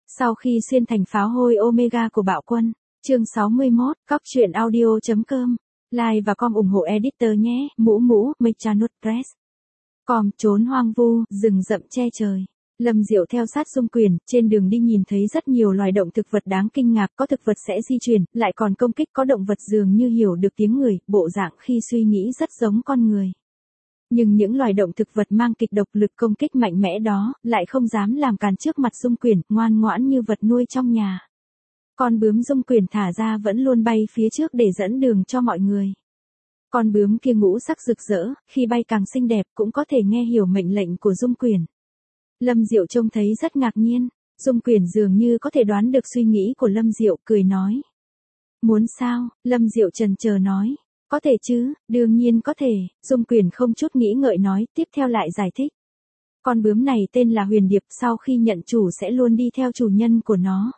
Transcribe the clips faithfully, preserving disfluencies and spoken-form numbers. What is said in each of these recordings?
Sau khi xuyên thành pháo hôi Omega của bạo quân, chương sáu mươi mốt, cóc truyện audio.com, like và com ủng hộ editor nhé, mũ mũ, Mechanut Press. Com, trốn hoang vu, rừng rậm che trời. Lâm Diệu theo sát Dung Quyền, trên đường đi nhìn thấy rất nhiều loài động thực vật đáng kinh ngạc, có thực vật sẽ di chuyển, lại còn công kích, có động vật dường như hiểu được tiếng người, bộ dạng khi suy nghĩ rất giống con người. Nhưng những loài động thực vật mang kịch độc lực công kích mạnh mẽ đó, lại không dám làm càn trước mặt Dung Quyền, ngoan ngoãn như vật nuôi trong nhà. Con bướm Dung Quyền thả ra vẫn luôn bay phía trước để dẫn đường cho mọi người. Con bướm kia ngũ sắc rực rỡ, khi bay càng xinh đẹp cũng có thể nghe hiểu mệnh lệnh của Dung Quyền. Lâm Diệu trông thấy rất ngạc nhiên, Dung Quyền dường như có thể đoán được suy nghĩ của Lâm Diệu, cười nói. Muốn sao? Lâm Diệu chần chờ nói. Có thể chứ, đương nhiên có thể, Dung Quyền không chút nghĩ ngợi nói, tiếp theo lại giải thích. Con bướm này tên là Huyền Điệp, sau khi nhận chủ sẽ luôn đi theo chủ nhân của nó.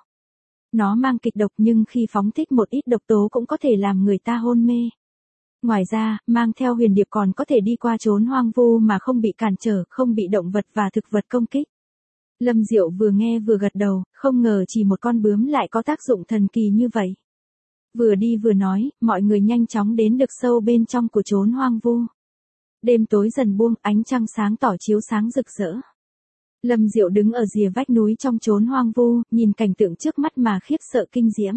Nó mang kịch độc nhưng khi phóng thích một ít độc tố cũng có thể làm người ta hôn mê. Ngoài ra, mang theo Huyền Điệp còn có thể đi qua chốn hoang vu mà không bị cản trở, không bị động vật và thực vật công kích. Lâm Diệu vừa nghe vừa gật đầu, không ngờ chỉ một con bướm lại có tác dụng thần kỳ như vậy. Vừa đi vừa nói, mọi người nhanh chóng đến được sâu bên trong của chốn hoang vu. Đêm tối dần buông, ánh trăng sáng tỏ chiếu sáng rực rỡ. Lâm Diệu đứng ở rìa vách núi trong chốn hoang vu, nhìn cảnh tượng trước mắt mà khiếp sợ kinh diễm.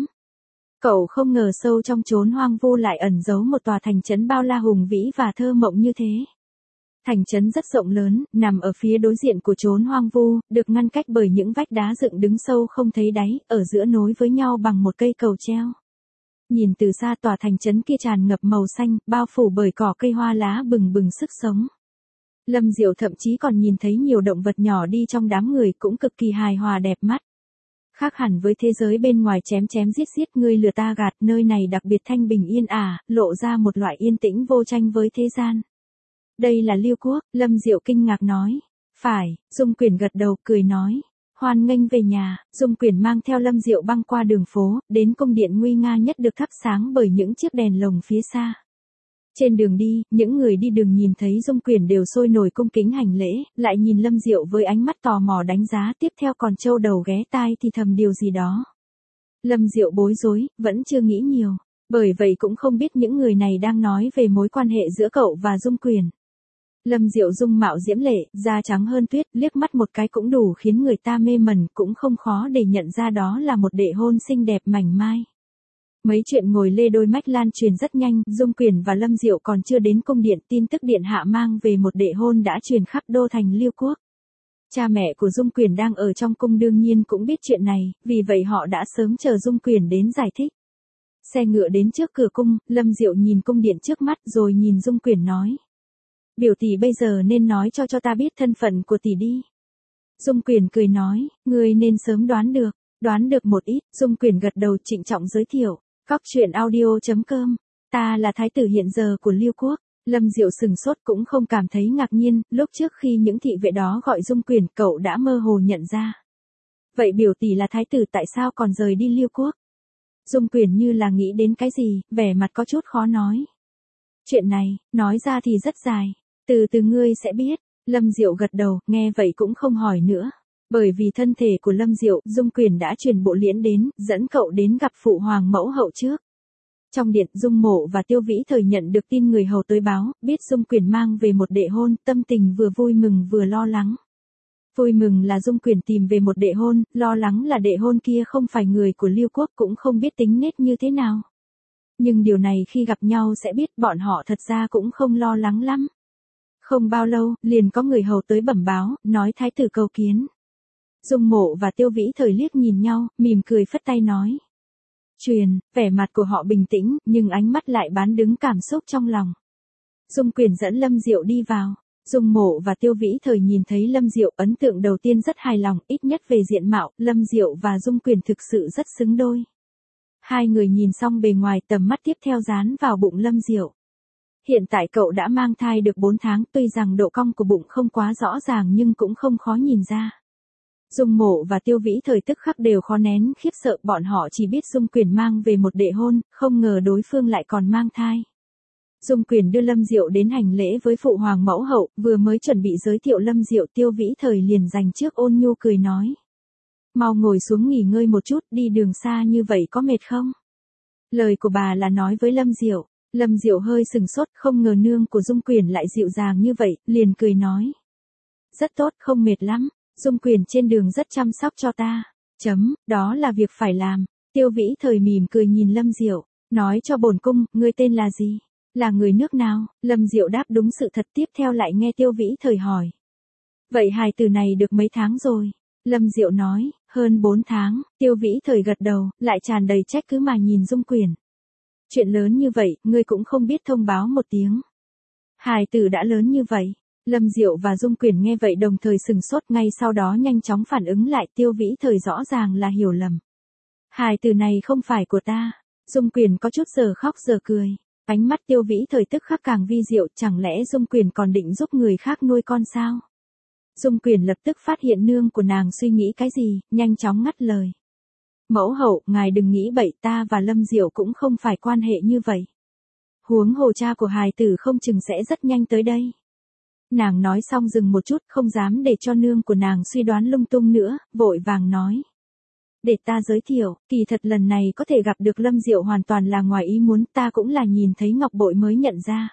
Cậu không ngờ sâu trong chốn hoang vu lại ẩn giấu một tòa thành trấn bao la hùng vĩ và thơ mộng như thế. Thành trấn rất rộng lớn, nằm ở phía đối diện của chốn hoang vu, được ngăn cách bởi những vách đá dựng đứng sâu không thấy đáy, ở giữa nối với nhau bằng một cây cầu treo. Nhìn từ xa tòa thành trấn kia tràn ngập màu xanh, bao phủ bởi cỏ cây hoa lá bừng bừng sức sống. Lâm Diệu thậm chí còn nhìn thấy nhiều động vật nhỏ đi trong đám người cũng cực kỳ hài hòa đẹp mắt. Khác hẳn với thế giới bên ngoài chém chém giết giết ngươi lừa ta gạt, nơi này đặc biệt thanh bình yên ả, lộ ra một loại yên tĩnh vô tranh với thế gian. Đây là Liêu Quốc, Lâm Diệu kinh ngạc nói. Phải, Dung Quyền gật đầu cười nói. Hoan nghênh về nhà, Dung Quyền mang theo Lâm Diệu băng qua đường phố, đến cung điện nguy nga nhất được thắp sáng bởi những chiếc đèn lồng phía xa. Trên đường đi, những người đi đường nhìn thấy Dung Quyền đều sôi nổi cung kính hành lễ, lại nhìn Lâm Diệu với ánh mắt tò mò đánh giá, tiếp theo còn trâu đầu ghé tai thì thầm điều gì đó. Lâm Diệu bối rối, vẫn chưa nghĩ nhiều, bởi vậy cũng không biết những người này đang nói về mối quan hệ giữa cậu và Dung Quyền. Lâm Diệu dung mạo diễm lệ, da trắng hơn tuyết, liếc mắt một cái cũng đủ khiến người ta mê mẩn, cũng không khó để nhận ra đó là một đệ hôn xinh đẹp mảnh mai. Mấy chuyện ngồi lê đôi mách lan truyền rất nhanh, Dung Quyền và Lâm Diệu còn chưa đến cung điện, tin tức điện hạ mang về một đệ hôn đã truyền khắp đô thành Liêu Quốc. Cha mẹ của Dung Quyền đang ở trong cung đương nhiên cũng biết chuyện này, vì vậy họ đã sớm chờ Dung Quyền đến giải thích. Xe ngựa đến trước cửa cung, Lâm Diệu nhìn cung điện trước mắt rồi nhìn Dung Quyền nói. Biểu tỷ bây giờ nên nói cho cho ta biết thân phận của tỷ đi. Dung Quyền cười nói, ngươi nên sớm đoán được, đoán được một ít, Dung Quyền gật đầu trịnh trọng giới thiệu. Cóc truyện audio.com, ta là thái tử hiện giờ của Liêu Quốc. Lâm Diệu sừng sốt cũng không cảm thấy ngạc nhiên, lúc trước khi những thị vệ đó gọi Dung Quyền cậu đã mơ hồ nhận ra. Vậy biểu tỷ là thái tử tại sao còn rời đi Liêu Quốc? Dung Quyền như là nghĩ đến cái gì, vẻ mặt có chút khó nói. Chuyện này, nói ra thì rất dài, từ từ ngươi sẽ biết. Lâm Diệu gật đầu, nghe vậy cũng không hỏi nữa. Bởi vì thân thể của Lâm Diệu, Dung Quyền đã truyền bộ liễn đến, dẫn cậu đến gặp phụ hoàng mẫu hậu trước. Trong điện, Dung Mộ và Tiêu Vĩ Thời nhận được tin người hầu tới báo, biết Dung Quyền mang về một đệ hôn, tâm tình vừa vui mừng vừa lo lắng. Vui mừng là Dung Quyền tìm về một đệ hôn, lo lắng là đệ hôn kia không phải người của Liêu Quốc, cũng không biết tính nết như thế nào. Nhưng điều này khi gặp nhau sẽ biết, bọn họ thật ra cũng không lo lắng lắm. Không bao lâu, liền có người hầu tới bẩm báo, nói thái tử cầu kiến. Dung Mộ và Tiêu Vĩ Thời liếc nhìn nhau, mỉm cười phất tay nói. Truyền, vẻ mặt của họ bình tĩnh, nhưng ánh mắt lại bán đứng cảm xúc trong lòng. Dung Quyền dẫn Lâm Diệu đi vào. Dung Mộ và Tiêu Vĩ Thời nhìn thấy Lâm Diệu, ấn tượng đầu tiên rất hài lòng, ít nhất về diện mạo, Lâm Diệu và Dung Quyền thực sự rất xứng đôi. Hai người nhìn xong bề ngoài, tầm mắt tiếp theo dán vào bụng Lâm Diệu. Hiện tại cậu đã mang thai được bốn tháng, tuy rằng độ cong của bụng không quá rõ ràng nhưng cũng không khó nhìn ra. Dung Mộ và Tiêu Vĩ Thời tức khắc đều khó nén khiếp sợ, bọn họ chỉ biết Dung Quyền mang về một đệ hôn, không ngờ đối phương lại còn mang thai. Dung Quyền đưa Lâm Diệu đến hành lễ với phụ hoàng mẫu hậu, vừa mới chuẩn bị giới thiệu Lâm Diệu, Tiêu Vĩ Thời liền dành trước ôn nhu cười nói. Mau ngồi xuống nghỉ ngơi một chút, đi đường xa như vậy có mệt không? Lời của bà là nói với Lâm Diệu. Lâm Diệu hơi sừng sốt, không ngờ nương của Dung Quyền lại dịu dàng như vậy, liền cười nói. Rất tốt, không mệt lắm, Dung Quyền trên đường rất chăm sóc cho ta. Chấm, đó là việc phải làm. Tiêu Vĩ Thời mỉm cười nhìn Lâm Diệu, nói cho bổn cung, ngươi tên là gì? Là người nước nào? Lâm Diệu đáp đúng sự thật, tiếp theo lại nghe Tiêu Vĩ Thời hỏi. Vậy hài tử này được mấy tháng rồi? Lâm Diệu nói, hơn bốn tháng, Tiêu Vĩ Thời gật đầu, lại tràn đầy trách cứ mà nhìn Dung Quyền. Chuyện lớn như vậy, ngươi cũng không biết thông báo một tiếng. Hài tử đã lớn như vậy. Lâm Diệu và Dung Quyền nghe vậy đồng thời sừng sốt, ngay sau đó nhanh chóng phản ứng lại, Tiêu Vĩ Thời rõ ràng là hiểu lầm. Hài tử này không phải của ta. Dung Quyền có chút giờ khóc giờ cười. Ánh mắt Tiêu Vĩ Thời tức khắc càng vi diệu, chẳng lẽ Dung Quyền còn định giúp người khác nuôi con sao? Dung Quyền lập tức phát hiện nương của nàng suy nghĩ cái gì, nhanh chóng ngắt lời. Mẫu hậu, ngài đừng nghĩ bậy, ta và Lâm Diệu cũng không phải quan hệ như vậy. Huống hồ cha của hài tử không chừng sẽ rất nhanh tới đây. Nàng nói xong dừng một chút, không dám để cho nương của nàng suy đoán lung tung nữa, vội vàng nói. Để ta giới thiệu, kỳ thật lần này có thể gặp được Lâm Diệu hoàn toàn là ngoài ý muốn, ta cũng là nhìn thấy ngọc bội mới nhận ra.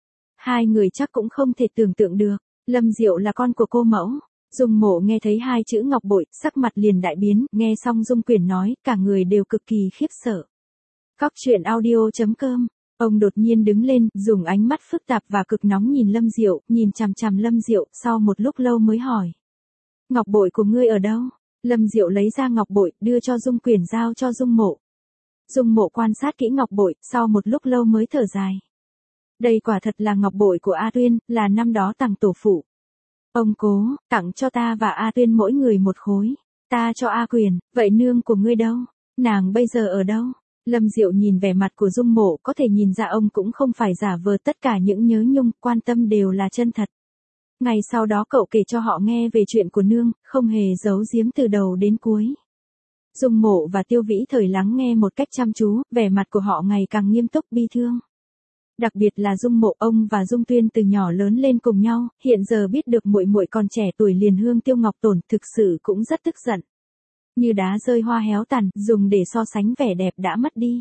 Hai người chắc cũng không thể tưởng tượng được, Lâm Diệu là con của cô mẫu. Dung Mộ nghe thấy hai chữ ngọc bội, sắc mặt liền đại biến, nghe xong Dung Quyền nói, cả người đều cực kỳ khiếp sợ. Cóc truyện audio chấm com. Ông đột nhiên đứng lên, dùng ánh mắt phức tạp và cực nóng nhìn Lâm Diệu, nhìn chằm chằm Lâm Diệu, sau một lúc lâu mới hỏi. Ngọc bội của ngươi ở đâu? Lâm Diệu lấy ra ngọc bội, đưa cho Dung Quyền giao cho Dung Mộ. Dung Mộ quan sát kỹ ngọc bội, sau một lúc lâu mới thở dài. Đây quả thật là ngọc bội của A Tuyên, là năm đó tặng tổ phụ. Ông cố, tặng cho ta và A Tuyên mỗi người một khối. Ta cho A Quyền, vậy nương của ngươi đâu? Nàng bây giờ ở đâu? Lâm Diệu nhìn vẻ mặt của Dung Mộ, có thể nhìn ra ông cũng không phải giả vờ, tất cả những nhớ nhung, quan tâm đều là chân thật. Ngày sau đó cậu kể cho họ nghe về chuyện của nương, không hề giấu giếm từ đầu đến cuối. Dung Mộ và Tiêu Vĩ Thời lắng nghe một cách chăm chú, vẻ mặt của họ ngày càng nghiêm túc bi thương. Đặc biệt là Dung Mộ, ông và Dung Tuyên từ nhỏ lớn lên cùng nhau, hiện giờ biết được muội muội còn trẻ tuổi liền hương tiêu ngọc tổn, thực sự cũng rất tức giận. Như đá rơi hoa héo tàn, dùng để so sánh vẻ đẹp đã mất đi.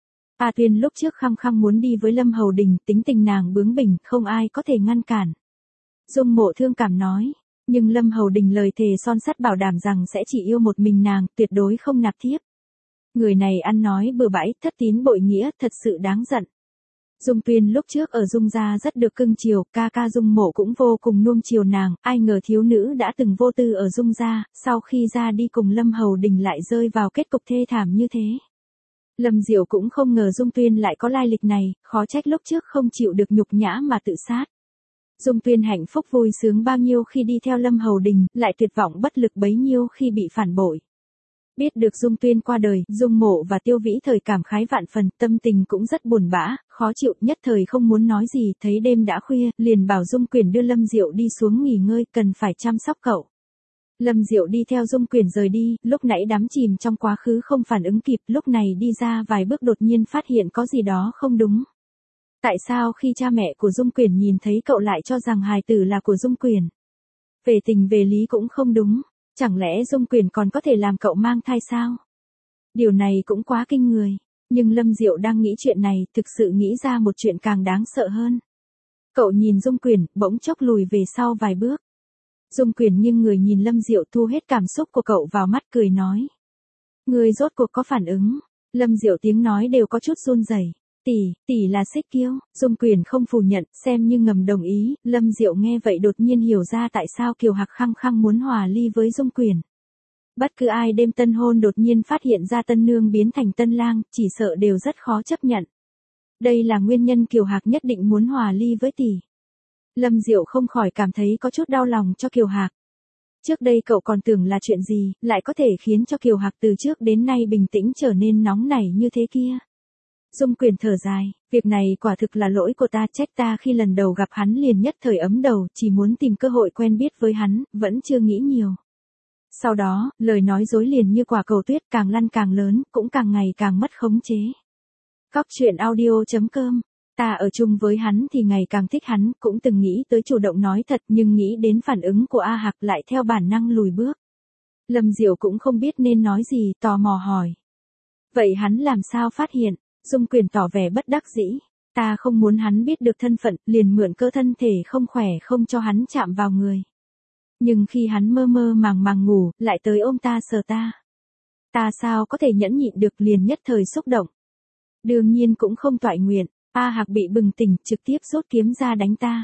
A Tuyên lúc trước khăng khăng muốn đi với Lâm Hầu Đình, tính tình nàng bướng bỉnh, không ai có thể ngăn cản. Dung Mộ thương cảm nói, nhưng Lâm Hầu Đình lời thề son sắt bảo đảm rằng sẽ chỉ yêu một mình nàng, tuyệt đối không nạp thiếp. Người này ăn nói bừa bãi, thất tín bội nghĩa, thật sự đáng giận. Dung Tuyên lúc trước ở Dung gia rất được cưng chiều, ca ca Dung Mộ cũng vô cùng nuông chiều nàng, ai ngờ thiếu nữ đã từng vô tư ở Dung gia, sau khi ra đi cùng Lâm Hầu Đình lại rơi vào kết cục thê thảm như thế. Lâm Diệu cũng không ngờ Dung Tuyên lại có lai lịch này, khó trách lúc trước không chịu được nhục nhã mà tự sát. Dung Tuyên hạnh phúc vui sướng bao nhiêu khi đi theo Lâm Hầu Đình, lại tuyệt vọng bất lực bấy nhiêu khi bị phản bội. Biết được Dung Tuyên qua đời, Dung Mộ và Tiêu Vĩ Thời cảm khái vạn phần, tâm tình cũng rất buồn bã, khó chịu, nhất thời không muốn nói gì, thấy đêm đã khuya, liền bảo Dung Quyền đưa Lâm Diệu đi xuống nghỉ ngơi, cần phải chăm sóc cậu. Lâm Diệu đi theo Dung Quyền rời đi, lúc nãy đắm chìm trong quá khứ không phản ứng kịp, lúc này đi ra vài bước đột nhiên phát hiện có gì đó không đúng. Tại sao khi cha mẹ của Dung Quyền nhìn thấy cậu lại cho rằng hài tử là của Dung Quyền? Về tình về lý cũng không đúng. Chẳng lẽ Dung Quyền còn có thể làm cậu mang thai sao? Điều này cũng quá kinh người. Nhưng Lâm Diệu đang nghĩ chuyện này, thực sự nghĩ ra một chuyện càng đáng sợ hơn. Cậu nhìn Dung Quyền, bỗng chốc lùi về sau vài bước. Dung Quyền nghiêng người nhìn Lâm Diệu, thu hết cảm xúc của cậu vào mắt, cười nói. Người rốt cuộc có phản ứng. Lâm Diệu tiếng nói đều có chút run rẩy. Tỷ, tỷ là Xích Kiêu. Dung Quyền không phủ nhận, xem như ngầm đồng ý. Lâm Diệu nghe vậy đột nhiên hiểu ra tại sao Kiều Hạc khăng khăng muốn hòa ly với Dung Quyền. Bất cứ ai đêm tân hôn đột nhiên phát hiện ra tân nương biến thành tân lang, chỉ sợ đều rất khó chấp nhận. Đây là nguyên nhân Kiều Hạc nhất định muốn hòa ly với tỷ. Lâm Diệu không khỏi cảm thấy có chút đau lòng cho Kiều Hạc. Trước đây cậu còn tưởng là chuyện gì, lại có thể khiến cho Kiều Hạc từ trước đến nay bình tĩnh trở nên nóng nảy như thế kia. Dung Quyền thở dài, việc này quả thực là lỗi của ta, trách ta khi lần đầu gặp hắn liền nhất thời ấm đầu, chỉ muốn tìm cơ hội quen biết với hắn, vẫn chưa nghĩ nhiều. Sau đó, lời nói dối liền như quả cầu tuyết, càng lăn càng lớn, cũng càng ngày càng mất khống chế. Cóc truyện audio chấm com. Ta ở chung với hắn thì ngày càng thích hắn, cũng từng nghĩ tới chủ động nói thật, nhưng nghĩ đến phản ứng của A Hạc lại theo bản năng lùi bước. Lâm Diệu cũng không biết nên nói gì, tò mò hỏi. Vậy hắn làm sao phát hiện? Dung Quyền tỏ vẻ bất đắc dĩ. Ta không muốn hắn biết được thân phận, liền mượn cỡ thân thể không khỏe không cho hắn chạm vào người. Nhưng khi hắn mơ mơ màng màng ngủ, lại tới ôm ta sờ ta. Ta sao có thể nhẫn nhịn được, liền nhất thời xúc động. Đương nhiên cũng không toại nguyện, A Hạc bị bừng tỉnh, trực tiếp rút kiếm ra đánh ta.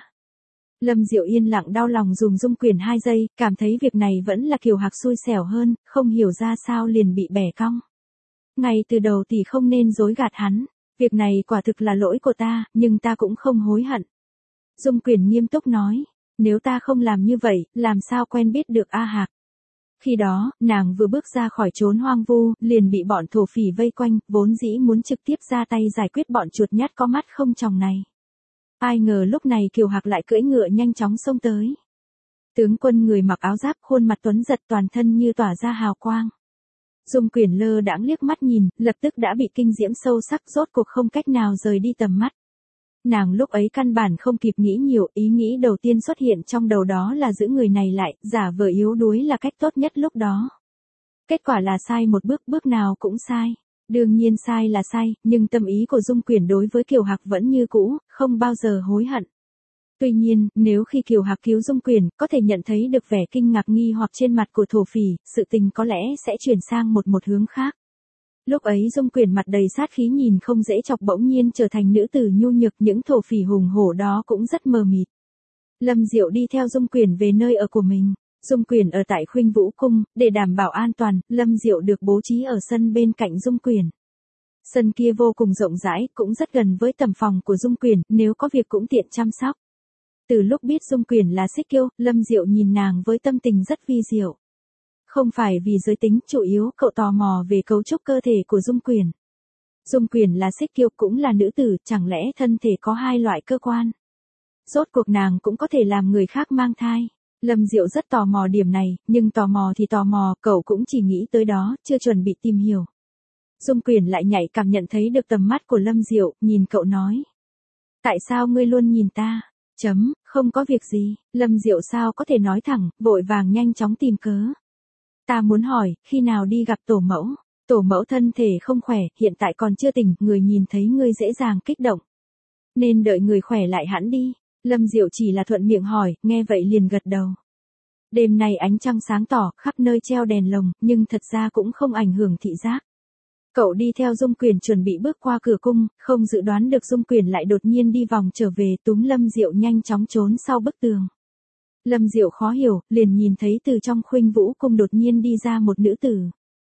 Lâm Diệu yên lặng đau lòng dùng Dung Quyền hai giây, cảm thấy việc này vẫn là Kiều Hạc xui xẻo hơn, không hiểu ra sao liền bị bẻ cong. Ngay từ đầu thì không nên dối gạt hắn, việc này quả thực là lỗi của ta, nhưng ta cũng không hối hận. Dung Quyền nghiêm túc nói, nếu ta không làm như vậy, làm sao quen biết được A Hạc. Khi đó, nàng vừa bước ra khỏi chốn hoang vu, liền bị bọn thổ phỉ vây quanh, vốn dĩ muốn trực tiếp ra tay giải quyết bọn chuột nhát có mắt không tròng này. Ai ngờ lúc này Kiều Hạc lại cưỡi ngựa nhanh chóng xông tới. Tướng quân người mặc áo giáp, khuôn mặt tuấn giật, toàn thân như tỏa ra hào quang. Dung Quyền lơ đãng liếc mắt nhìn, lập tức đã bị kinh diễm sâu sắc, rốt cuộc không cách nào rời đi tầm mắt. Nàng lúc ấy căn bản không kịp nghĩ nhiều, ý nghĩ đầu tiên xuất hiện trong đầu đó là giữ người này lại, giả vờ yếu đuối là cách tốt nhất lúc đó. Kết quả là sai một bước, bước nào cũng sai. Đương nhiên sai là sai, nhưng tâm ý của Dung Quyền đối với Kiều Hạc vẫn như cũ, không bao giờ hối hận. Tuy nhiên, nếu khi Kiều Hạc cứu Dung Quyền, có thể nhận thấy được vẻ kinh ngạc nghi hoặc trên mặt của thổ phỉ, sự tình có lẽ sẽ chuyển sang một một hướng khác. Lúc ấy Dung Quyền mặt đầy sát khí nhìn không dễ chọc, bỗng nhiên trở thành nữ tử nhu nhược, những thổ phỉ hùng hổ đó cũng rất mờ mịt. Lâm Diệu đi theo Dung Quyền về nơi ở của mình. Dung Quyền ở tại Khuynh Vũ Cung, để đảm bảo an toàn, Lâm Diệu được bố trí ở sân bên cạnh Dung Quyền. Sân kia vô cùng rộng rãi, cũng rất gần với tầm phòng của Dung Quyền, nếu có việc cũng tiện chăm sóc. Từ lúc biết Dung Quyền là Xích Kiêu, Lâm Diệu nhìn nàng với tâm tình rất vi diệu. Không phải vì giới tính, chủ yếu cậu tò mò về cấu trúc cơ thể của Dung Quyền. Dung Quyền là Xích Kiêu cũng là nữ tử, chẳng lẽ thân thể có hai loại cơ quan? Rốt cuộc nàng cũng có thể làm người khác mang thai. Lâm Diệu rất tò mò điểm này, nhưng tò mò thì tò mò, cậu cũng chỉ nghĩ tới đó, chưa chuẩn bị tìm hiểu. Dung Quyền lại nhạy cảm nhận thấy được tầm mắt của Lâm Diệu, nhìn cậu nói. Tại sao ngươi luôn nhìn ta? Chấm, không có việc gì. Lâm Diệu sao có thể nói thẳng, vội vàng nhanh chóng tìm cớ. Ta muốn hỏi, khi nào đi gặp tổ mẫu? Tổ mẫu thân thể không khỏe, hiện tại còn chưa tỉnh, người nhìn thấy ngươi dễ dàng kích động. Nên đợi người khỏe lại hẳn đi. Lâm Diệu chỉ là thuận miệng hỏi, nghe vậy liền gật đầu. Đêm nay ánh trăng sáng tỏ, khắp nơi treo đèn lồng, nhưng thật ra cũng không ảnh hưởng thị giác. Cậu đi theo Dung Quyền chuẩn bị bước qua cửa cung, không dự đoán được Dung Quyền lại đột nhiên đi vòng trở về, túm Lâm Diệu nhanh chóng trốn sau bức tường. Lâm Diệu khó hiểu, liền nhìn thấy từ trong Khuynh Vũ Cung đột nhiên đi ra một nữ tử.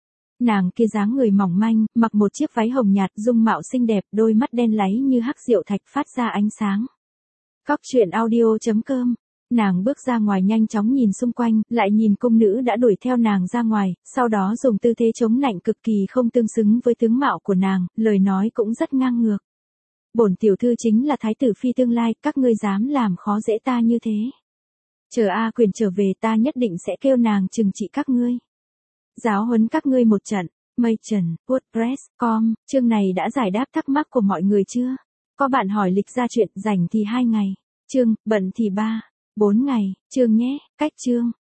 Nàng kia dáng người mỏng manh, mặc một chiếc váy hồng nhạt, dung mạo xinh đẹp, đôi mắt đen láy như hắc diệu thạch phát ra ánh sáng. Cóc truyện audio chấm com. Nàng bước ra ngoài nhanh chóng nhìn xung quanh, lại nhìn cung nữ đã đuổi theo nàng ra ngoài, sau đó dùng tư thế chống nạnh cực kỳ không tương xứng với tướng mạo của nàng, lời nói cũng rất ngang ngược. Bổn tiểu thư chính là thái tử phi tương lai, các ngươi dám làm khó dễ ta như thế. Chờ A Quyền trở về, ta nhất định sẽ kêu nàng trừng trị các ngươi. Giáo huấn các ngươi một trận. Machen, WordPress chấm com, chương này đã giải đáp thắc mắc của mọi người chưa? Có bạn hỏi lịch ra chuyện, rảnh thì hai ngày. Chương, bận thì ba, bốn ngày, chương nhé, cách chương.